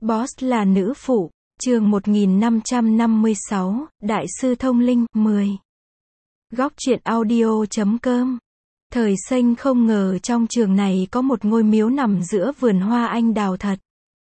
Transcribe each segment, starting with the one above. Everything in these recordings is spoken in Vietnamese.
Boss là nữ phụ, chương 1556, Đại sư thông linh, 10. Góc truyện audio.com. Thời Xanh không ngờ trong trường này có một ngôi miếu nằm giữa vườn hoa anh đào thật.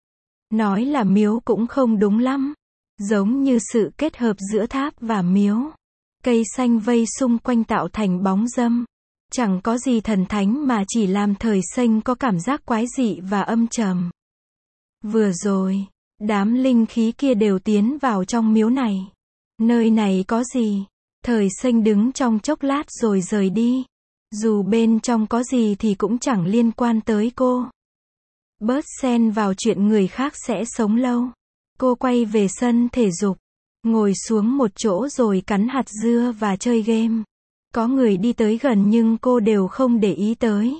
Nói là miếu cũng không đúng lắm. Giống như sự kết hợp giữa tháp và miếu. Cây xanh vây xung quanh tạo thành bóng râm. Chẳng có gì thần thánh mà chỉ làm Thời Xanh có cảm giác quái dị và âm trầm. Vừa rồi, đám linh khí kia đều tiến vào trong miếu này. Nơi này có gì? Thời Xanh đứng trong chốc lát rồi rời đi. Dù bên trong có gì thì cũng chẳng liên quan tới cô. Bớt xen vào chuyện người khác sẽ sống lâu. Cô quay về sân thể dục. Ngồi xuống một chỗ rồi cắn hạt dưa và chơi game. Có người đi tới gần nhưng cô đều không để ý tới.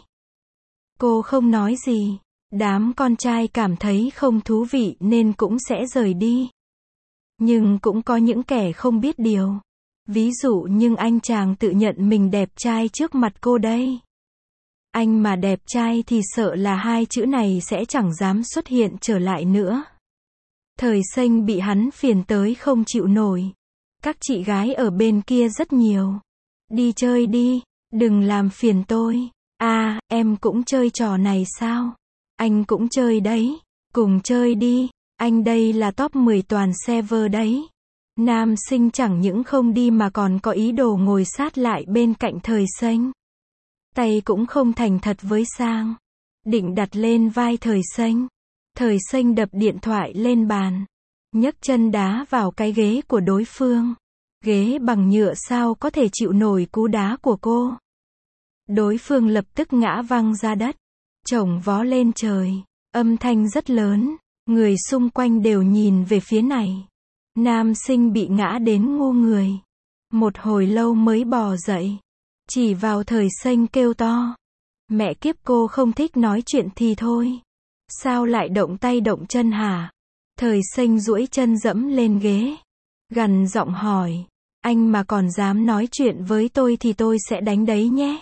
Cô không nói gì. Đám con trai cảm thấy không thú vị nên cũng sẽ rời đi. Nhưng cũng có những kẻ không biết điều. Ví dụ như anh chàng tự nhận mình đẹp trai trước mặt cô đây. Anh mà đẹp trai thì sợ là hai chữ này sẽ chẳng dám xuất hiện trở lại nữa. Thời Xanh bị hắn phiền tới không chịu nổi. Các chị gái ở bên kia rất nhiều. Đi chơi đi, đừng làm phiền tôi. À, em cũng chơi trò này sao? Anh cũng chơi đấy. Cùng chơi đi, anh đây là top 10 toàn server đấy. Nam sinh chẳng những không đi mà còn có ý đồ ngồi sát lại bên cạnh Thời Xanh. Tay cũng không thành thật với Sang. Định đặt lên vai Thời Xanh. Thời Xanh đập điện thoại lên bàn. Nhấc chân đá vào cái ghế của đối phương. Ghế bằng nhựa sao có thể chịu nổi cú đá của cô. Đối phương lập tức ngã văng ra đất. Chổng vó lên trời. Âm thanh rất lớn. Người xung quanh đều nhìn về phía này. Nam sinh bị ngã đến ngu người. Một hồi lâu mới bò dậy. Chỉ vào Thời Xanh kêu to. Mẹ kiếp, cô không thích nói chuyện thì thôi. Sao lại động tay động chân hả? Thời Xanh duỗi chân dẫm lên ghế. Gằn giọng hỏi. Anh mà còn dám nói chuyện với tôi thì tôi sẽ đánh đấy nhé.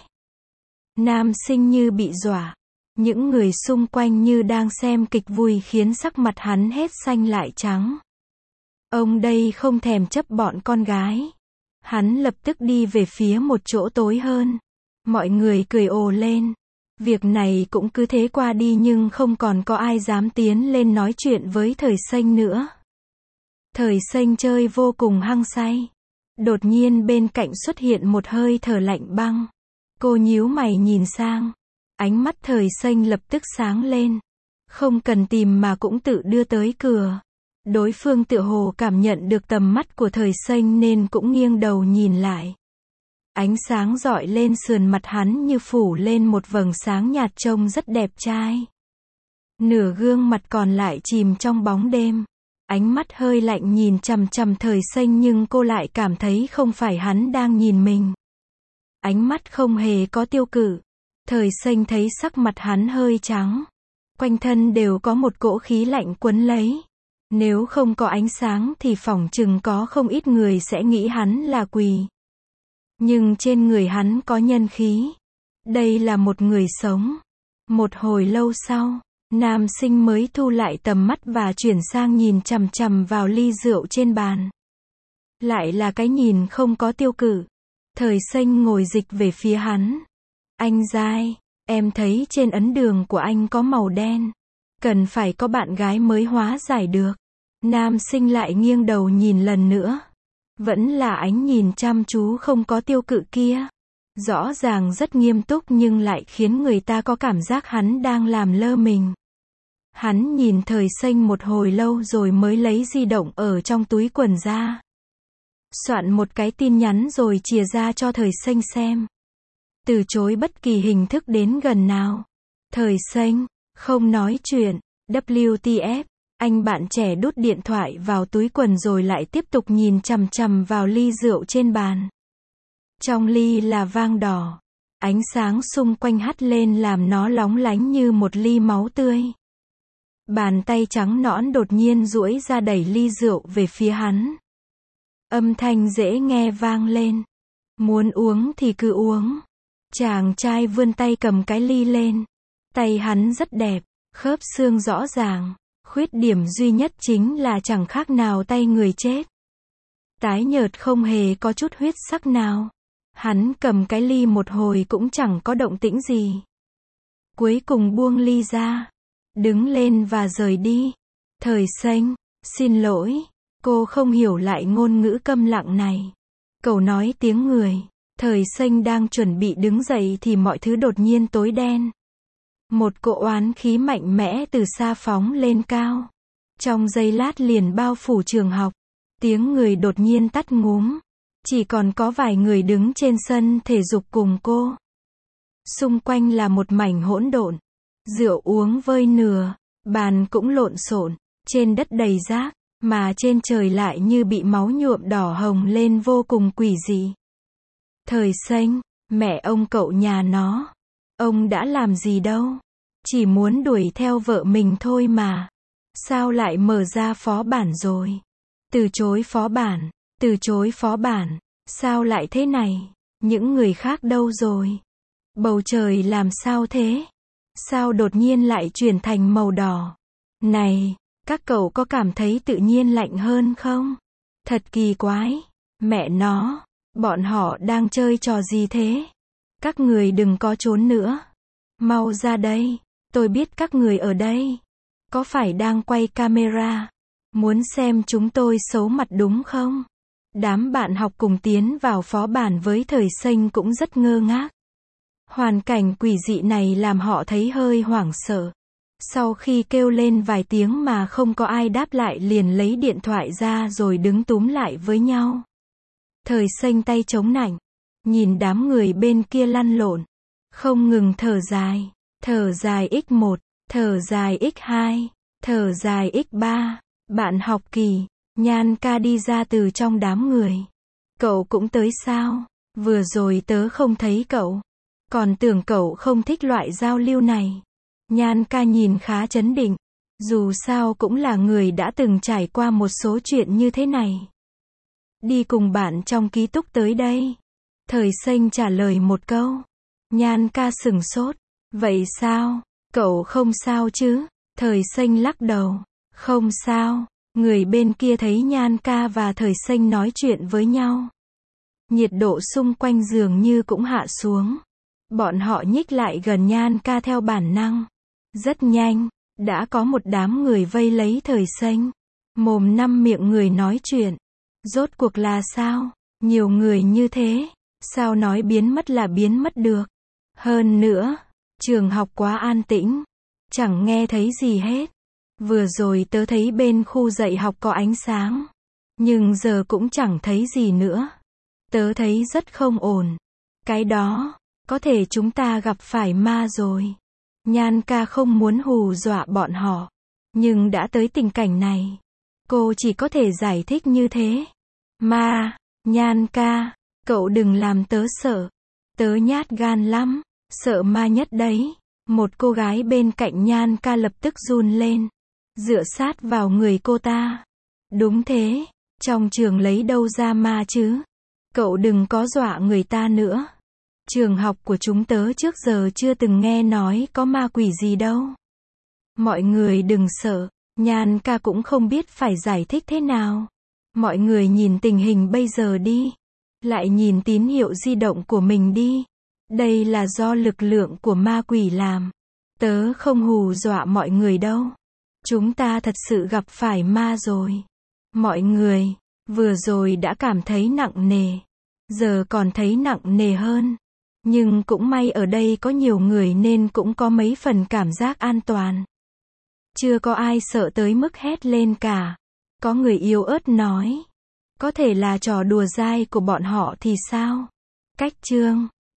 Nam sinh như bị dọa. Những người xung quanh như đang xem kịch vui khiến sắc mặt hắn hết xanh lại trắng. Ông đây không thèm chấp bọn con gái. Hắn lập tức đi về phía một chỗ tối hơn. Mọi người cười ồ lên. Việc này cũng cứ thế qua đi nhưng không còn có ai dám tiến lên nói chuyện với Thời Xanh nữa. Thời Xanh chơi vô cùng hăng say. Đột nhiên bên cạnh xuất hiện một hơi thở lạnh băng. Cô nhíu mày nhìn sang. Ánh mắt Thời Xanh lập tức sáng lên. Không cần tìm mà cũng tự đưa tới cửa. Đối phương tựa hồ cảm nhận được tầm mắt của Thời Xanh nên cũng nghiêng đầu nhìn lại. Ánh sáng rọi lên sườn mặt hắn như phủ lên một vầng sáng nhạt trông rất đẹp trai. Nửa gương mặt còn lại chìm trong bóng đêm. Ánh mắt hơi lạnh nhìn chằm chằm Thời Xanh nhưng cô lại cảm thấy không phải hắn đang nhìn mình. Ánh mắt không hề có tiêu cự. Thời Xanh thấy sắc mặt hắn hơi trắng. Quanh thân đều có một cỗ khí lạnh quấn lấy. Nếu không có ánh sáng thì phỏng chừng có không ít người sẽ nghĩ hắn là quỷ. Nhưng trên người hắn có nhân khí. Đây là một người sống. Một hồi lâu sau, nam sinh mới thu lại tầm mắt và chuyển sang nhìn chằm chằm vào ly rượu trên bàn. Lại là cái nhìn không có tiêu cự. Thời Xanh ngồi dịch về phía hắn. Anh dai, em thấy trên ấn đường của anh có màu đen. Cần phải có bạn gái mới hóa giải được. Nam sinh lại nghiêng đầu nhìn lần nữa. Vẫn là ánh nhìn chăm chú không có tiêu cự kia. Rõ ràng rất nghiêm túc nhưng lại khiến người ta có cảm giác hắn đang làm lơ mình. Hắn nhìn Thời Xanh một hồi lâu rồi mới lấy di động ở trong túi quần ra. Soạn một cái tin nhắn rồi chìa ra cho Thời Xanh xem. Từ chối bất kỳ hình thức đến gần nào. Thời Xanh, không nói chuyện. WTF. Anh bạn trẻ đút điện thoại vào túi quần rồi lại tiếp tục nhìn chằm chằm vào ly rượu trên bàn. Trong ly là vang đỏ. Ánh sáng xung quanh hắt lên làm nó lóng lánh như một ly máu tươi. Bàn tay trắng nõn đột nhiên duỗi ra đẩy ly rượu về phía hắn. Âm thanh dễ nghe vang lên. Muốn uống thì cứ uống. Chàng trai vươn tay cầm cái ly lên. Tay hắn rất đẹp, khớp xương rõ ràng. Khuyết điểm duy nhất chính là chẳng khác nào tay người chết. Tái nhợt không hề có chút huyết sắc nào. Hắn cầm cái ly một hồi cũng chẳng có động tĩnh gì. Cuối cùng buông ly ra, đứng lên và rời đi. Thời Xanh, xin lỗi, cô không hiểu lại ngôn ngữ câm lặng này. Cậu nói tiếng người. Thời Xanh đang chuẩn bị đứng dậy thì mọi thứ đột nhiên tối đen. Một cỗ oán khí mạnh mẽ từ xa phóng lên cao. Trong giây lát liền bao phủ trường học. Tiếng người đột nhiên tắt ngúm. Chỉ còn có vài người đứng trên sân thể dục cùng cô. Xung quanh là một mảnh hỗn độn. Rượu uống vơi nửa, bàn cũng lộn xộn, trên đất đầy rác, mà trên trời lại như bị máu nhuộm đỏ hồng lên vô cùng quỷ dị. Thời Xanh, mẹ ông cậu nhà nó. Ông đã làm gì đâu. Chỉ muốn đuổi theo vợ mình thôi mà. Sao lại mở ra phó bản rồi? Từ chối phó bản. Từ chối phó bản. Sao lại thế này? Những người khác đâu rồi? Bầu trời làm sao thế? Sao đột nhiên lại chuyển thành màu đỏ? Này, các cậu có cảm thấy tự nhiên lạnh hơn không? Thật kỳ quái. Mẹ nó, bọn họ đang chơi trò gì thế? Các người đừng có trốn nữa. Mau ra đây. Tôi biết các người ở đây. Có phải đang quay camera? Muốn xem chúng tôi xấu mặt đúng không? Đám bạn học cùng tiến vào phó bản với Thời Xanh cũng rất ngơ ngác. Hoàn cảnh quỷ dị này làm họ thấy hơi hoảng sợ. Sau khi kêu lên vài tiếng mà không có ai đáp lại liền lấy điện thoại ra rồi đứng túm lại với nhau. Thời Xanh tay chống nạnh, nhìn đám người bên kia lăn lộn, không ngừng thở dài. Thở dài x1, thở dài x2, thở dài x3. Bạn học Kỳ, Nhan ca đi ra từ trong đám người. Cậu cũng tới sao? Vừa rồi tớ không thấy cậu. Còn tưởng cậu không thích loại giao lưu này. Nhan ca nhìn khá trấn định. Dù sao cũng là người đã từng trải qua một số chuyện như thế này. Đi cùng bạn trong ký túc tới đây. Thời Xanh trả lời một câu. Nhan ca sửng sốt. Vậy sao? Cậu không sao chứ? Thời Xanh lắc đầu. Không sao. Người bên kia thấy Nhan ca và Thời Xanh nói chuyện với nhau. Nhiệt độ xung quanh dường như cũng hạ xuống. Bọn họ nhích lại gần Nhan ca theo bản năng. Rất nhanh, đã có một đám người vây lấy Thời Xanh. Mồm năm miệng người nói chuyện. Rốt cuộc là sao? Nhiều người như thế, sao nói biến mất là biến mất được? Hơn nữa, trường học quá an tĩnh. Chẳng nghe thấy gì hết. Vừa rồi tớ thấy bên khu dạy học có ánh sáng. Nhưng giờ cũng chẳng thấy gì nữa. Tớ thấy rất không ổn. Cái đó, có thể chúng ta gặp phải ma rồi. Nhan ca không muốn hù dọa bọn họ. Nhưng đã tới tình cảnh này. Cô chỉ có thể giải thích như thế. Ma, Nhan ca, cậu đừng làm tớ sợ. Tớ nhát gan lắm, sợ ma nhất đấy. Một cô gái bên cạnh Nhan ca lập tức run lên. Dựa sát vào người cô ta. Đúng thế, trong trường lấy đâu ra ma chứ? Cậu đừng có dọa người ta nữa. Trường học của chúng tớ trước giờ chưa từng nghe nói có ma quỷ gì đâu. Mọi người đừng sợ. Nhan ca cũng không biết phải giải thích thế nào. Mọi người nhìn tình hình bây giờ đi. Lại nhìn tín hiệu di động của mình đi. Đây là do lực lượng của ma quỷ làm. Tớ không hù dọa mọi người đâu. Chúng ta thật sự gặp phải ma rồi. Mọi người, vừa rồi đã cảm thấy nặng nề. Giờ còn thấy nặng nề hơn. Nhưng cũng may ở đây có nhiều người nên cũng có mấy phần cảm giác an toàn. Chưa có ai sợ tới mức hét lên cả. Có người yếu ớt nói. Có thể là trò đùa dai của bọn họ thì sao? Cách chương